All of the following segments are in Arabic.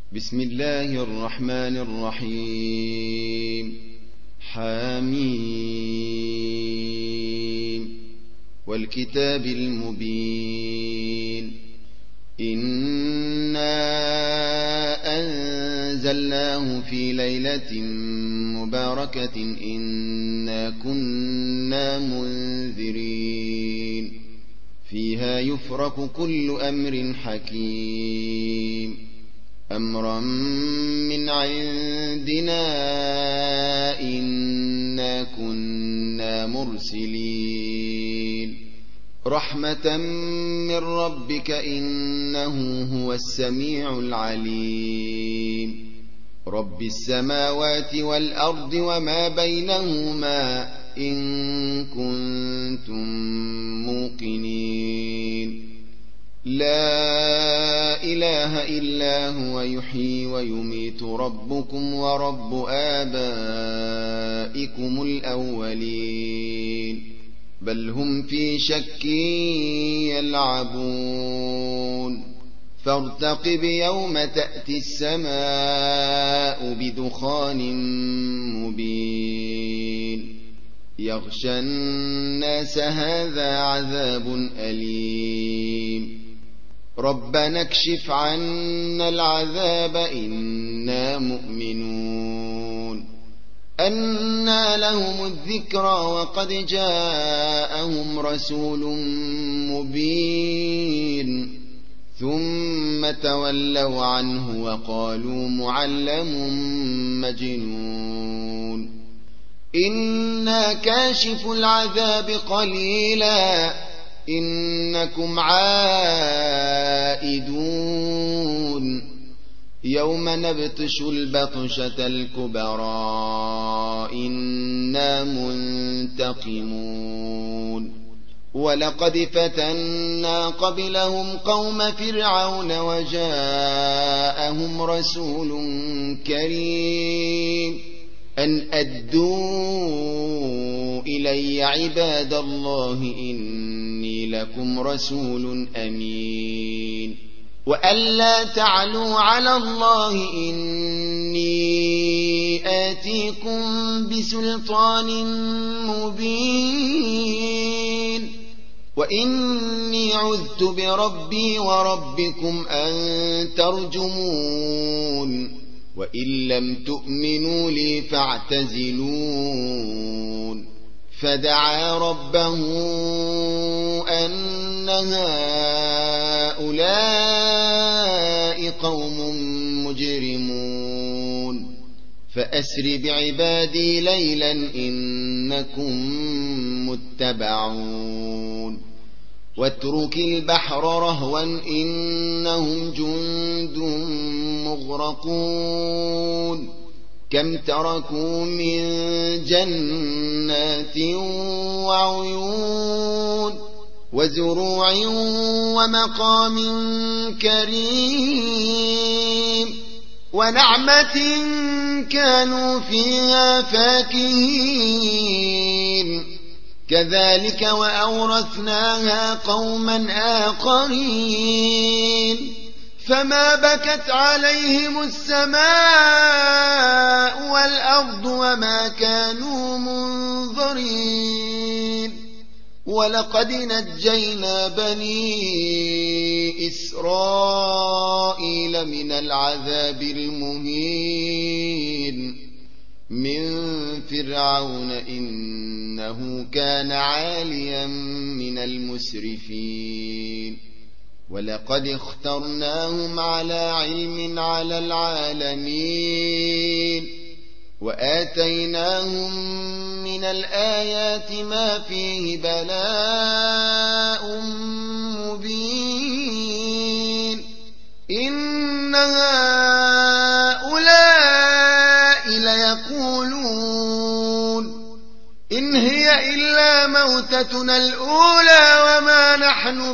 بسم الله الرحمن الرحيم. حميم والكتاب المبين. إنا أنزلناه في ليلة مباركة إنا كنا منذرين فيها يفرق كل أمر حكيم أمرا من عندنا إنا كنا مرسلين رحمة من ربك إنه هو السميع العليم رب السماوات والأرض وما بينهما إن كنتم موقنين لا إله إلا هو يحيي ويميت ربكم ورب آبائكم الأولين بل هم في شك يلعبون فارتقب يوم تأتي السماء بدخان مبين يغشى الناس هذا عذاب أليم ربنا اكشف عنا العذاب إنا مؤمنون أنى لهم الذكرى وقد جاءهم رسول مبين ثم تولوا عنه وقالوا معلم مجنون إنا كاشف العذاب قليلا إنكم عائدون يوم نبطش البطشة الكبرى إنا منتقمون ولقد فتنا قبلهم قوم فرعون وجاءهم رسول كريم أن أدوا إلي عباد الله إني لكم رسول أمين وأن لا تعلوا على الله إني آتيكم بسلطان مبين وإني عذت بربي وربكم أن ترجمون وإن لم تؤمنوا لي فاعتزلون فدعا ربه أن هؤلاء قوم مجرمون فأسر بعبادي ليلا إنكم متبعون واترك البحر رهوا إنهم جند مغرقون كم تركوا من جنات وعيون وزروع ومقام كريم ونعمة كانوا فيها فاكهين كذلك وأورثناها قوما آخرين فما بكت عليهم السماء والأرض وما كانوا منظرين ولقد نجينا بني إسرائيل من العذاب المهين من فرعون إنه كان عاليا من المسرفين ولقد اخترناهم على علم على العالمين وآتيناهم من الآيات ما فيه بلاء مبين إن هؤلاء ليقولون إن هي إلا موتتنا الأولى وما نحن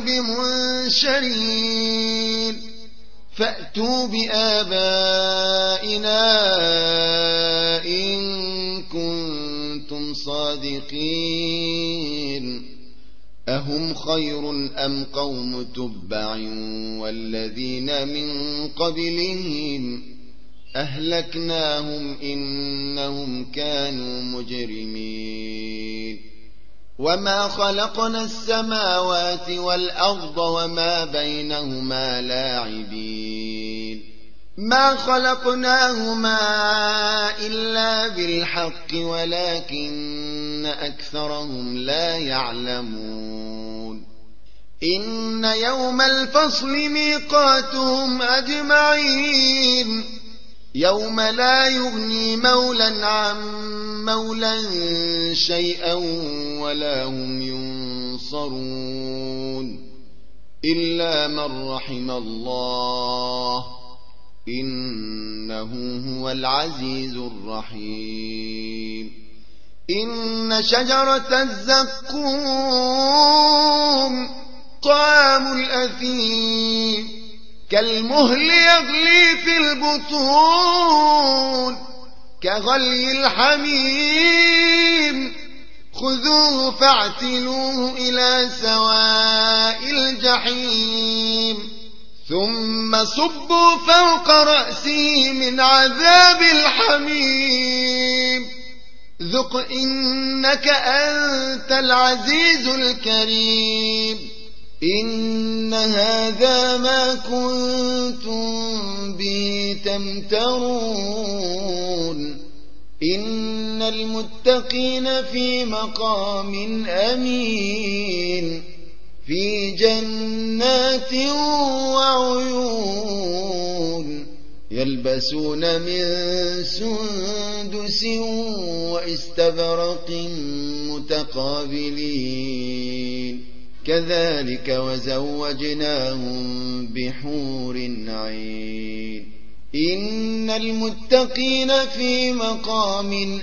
بمنشرين فأتوا بآبائنا إن كنتم صادقين أهم خير أم قوم تبع والذين من قبلهم أهلكناهم إنهم كانوا مجرمين وما خلقنا السماوات والأرض وما بينهما لاعبين ما خلقناهما إلا بالحق ولكن أكثرهم لا يعلمون إن يوم الفصل ميقاتهم أجمعين يوم لا يغني مولا عن مولا شيئا ولا هم ينصرون إلا من رحم الله إنه هو العزيز الرحيم إن شجرة الزقوم طعام الأثيم كالمهل يغلي في البطون كغلي الحميم خذوه فاعتلوه إلى سواء الجحيم ثم صبوا فوق رأسه من عذاب الحميم ذق إنك أنت العزيز الكريم إن هذا ما كنتم به تمترون إن المتقين في مقام أمين في جنات وعيون يلبسون من سندس واستبرق متقابلين كذلك وزوجناهم بحور عين إن المتقين في مقام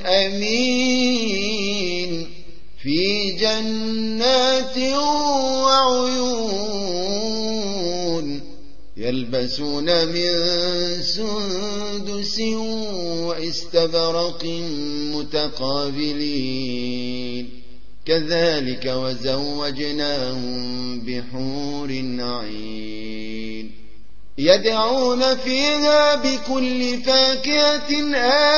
أمين في جنات وعيون يلبسون من سندس واستبرق متقابلين كذلك وزوجناهم بحور عين يدعون فيها بكل فاكهة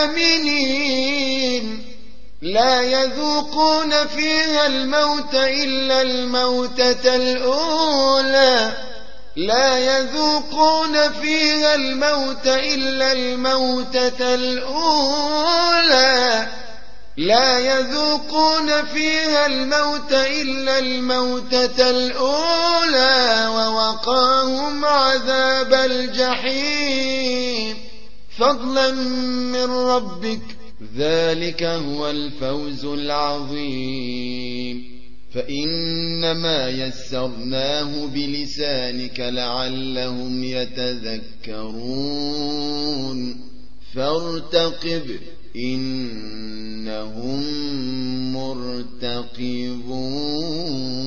آمنين لا يذوقون فيها الموت إلا الموتة الأولى لا يذوقون فيها الموت إلا الموتة الأولى لا يذوقون فيها الموت إلا الموتة الأولى ووقاهم عذاب الجحيم فضلا من ربك ذلك هو الفوز العظيم فإنما يسرناه بلسانك لعلهم يتذكرون فارتقب إنهم مرتقبون